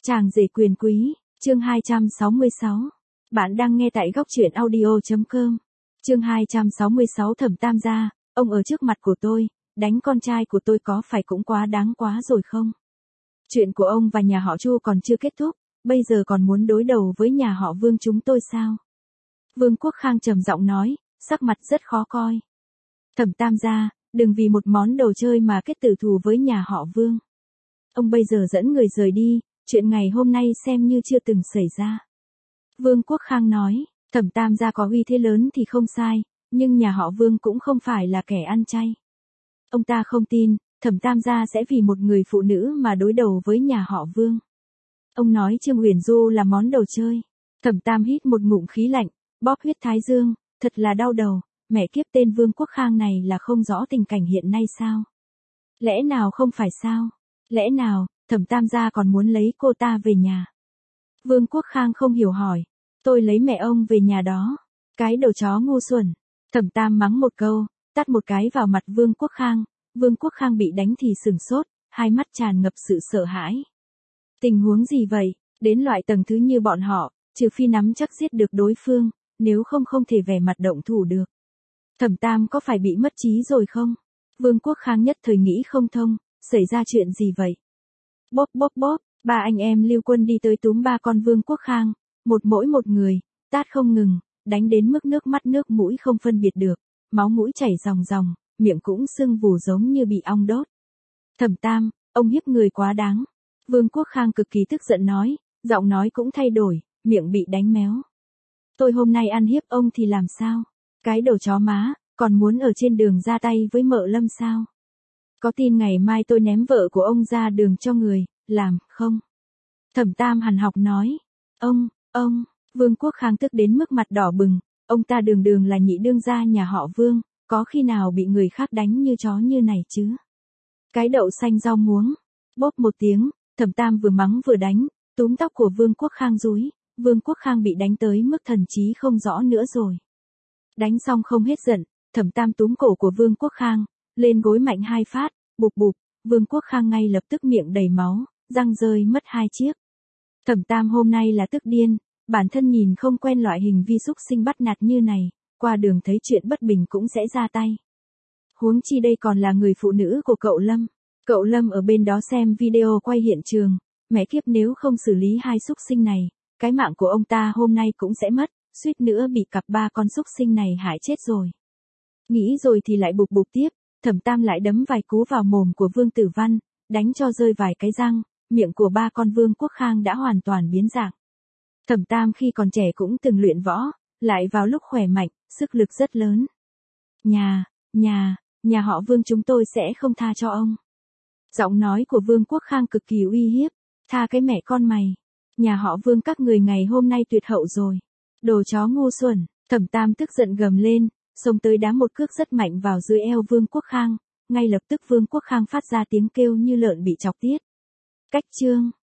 Chàng rể quyền quý, chương 266. Bạn đang nghe tại góc truyện audio.com. Chương 266 Thẩm Tam gia, ông ở trước mặt của tôi, đánh con trai của tôi có phải cũng quá đáng quá rồi không? Chuyện của ông và nhà họ Chu còn chưa kết thúc, bây giờ còn muốn đối đầu với nhà họ Vương chúng tôi sao? Vương Quốc Khang trầm giọng nói, sắc mặt rất khó coi. Thẩm Tam gia, đừng vì một món đồ chơi mà kết tử thù với nhà họ Vương. Ông bây giờ dẫn người rời đi, chuyện ngày hôm nay xem như chưa từng xảy ra. Vương Quốc Khang nói, Thẩm Tam gia có uy thế lớn thì không sai, nhưng nhà họ Vương cũng không phải là kẻ ăn chay. Ông ta không tin, Thẩm Tam gia sẽ vì một người phụ nữ mà đối đầu với nhà họ Vương. Ông nói Trương Uyển Du là món đồ chơi. Thẩm Tam hít một ngụm khí lạnh, bóp huyết thái dương, thật là đau đầu, mẹ kiếp tên Vương Quốc Khang này là không rõ tình cảnh hiện nay sao? Lẽ nào không phải sao? Lẽ nào, Thẩm Tam gia còn muốn lấy cô ta về nhà? Vương Quốc Khang không hiểu hỏi, tôi lấy mẹ ông về nhà đó. Cái đầu chó ngu xuẩn. Thẩm Tam mắng một câu, tát một cái vào mặt Vương Quốc Khang. Vương Quốc Khang bị đánh thì sửng sốt, hai mắt tràn ngập sự sợ hãi. Tình huống gì vậy? Đến loại tầng thứ như bọn họ, trừ phi nắm chắc giết được đối phương, nếu không không thể vẻ mặt động thủ được. Thẩm Tam có phải bị mất trí rồi không? Vương Quốc Khang nhất thời nghĩ không thông, xảy ra chuyện gì vậy? Bóp bóp bóp, ba anh em Lưu Quân đi tới túm ba con Vương Quốc Khang, mỗi một người, tát không ngừng, đánh đến mức nước mắt nước mũi không phân biệt được, máu mũi chảy ròng ròng, miệng cũng sưng vù giống như bị ong đốt. Thẩm Tam, ông hiếp người quá đáng. Vương Quốc Khang cực kỳ tức giận nói, giọng nói cũng thay đổi, miệng bị đánh méo. Tôi hôm nay ăn hiếp ông thì làm sao? Cái đầu chó má, còn muốn ở trên đường ra tay với Mợ Lâm sao? Có tin ngày mai tôi ném vợ của ông ra đường cho người, làm, không? Thẩm Tam hằn học nói, ông, Vương Quốc Khang tức đến mức mặt đỏ bừng, ông ta đường đường là nhị đương gia nhà họ Vương, có khi nào bị người khác đánh như chó như này chứ? Cái đậu xanh rau muống, bóp một tiếng, Thẩm Tam vừa mắng vừa đánh, túm tóc của Vương Quốc Khang rúi, Vương Quốc Khang bị đánh tới mức thần trí không rõ nữa rồi. Đánh xong không hết giận, Thẩm Tam túm cổ của Vương Quốc Khang, lên gối mạnh hai phát, bụp bụp, Vương Quốc Khang ngay lập tức miệng đầy máu, răng rơi mất hai chiếc. Thẩm Tam hôm nay là tức điên, bản thân nhìn không quen loại hình vi súc sinh bắt nạt như này, qua đường thấy chuyện bất bình cũng sẽ ra tay. Huống chi đây còn là người phụ nữ của cậu Lâm. Cậu Lâm ở bên đó xem video quay hiện trường, mẹ kiếp nếu không xử lý hai súc sinh này, cái mạng của ông ta hôm nay cũng sẽ mất, suýt nữa bị cặp ba con súc sinh này hại chết rồi. Nghĩ rồi thì lại bụp bụp tiếp, Thẩm Tam lại đấm vài cú vào mồm của Vương Tử Văn, đánh cho rơi vài cái răng, miệng của ba con Vương Quốc Khang đã hoàn toàn biến dạng. Thẩm Tam khi còn trẻ cũng từng luyện võ, lại vào lúc khỏe mạnh, sức lực rất lớn. Nhà họ Vương chúng tôi sẽ không tha cho ông. Giọng nói của Vương Quốc Khang cực kỳ uy hiếp, tha cái mẹ con mày. Nhà họ Vương các người ngày hôm nay tuyệt hậu rồi. Đồ chó ngu xuẩn, Thẩm Tam tức giận gầm lên, xông tới đá một cước rất mạnh vào dưới eo Vương Quốc Khang, ngay lập tức Vương Quốc Khang phát ra tiếng kêu như lợn bị chọc tiết. Cách chương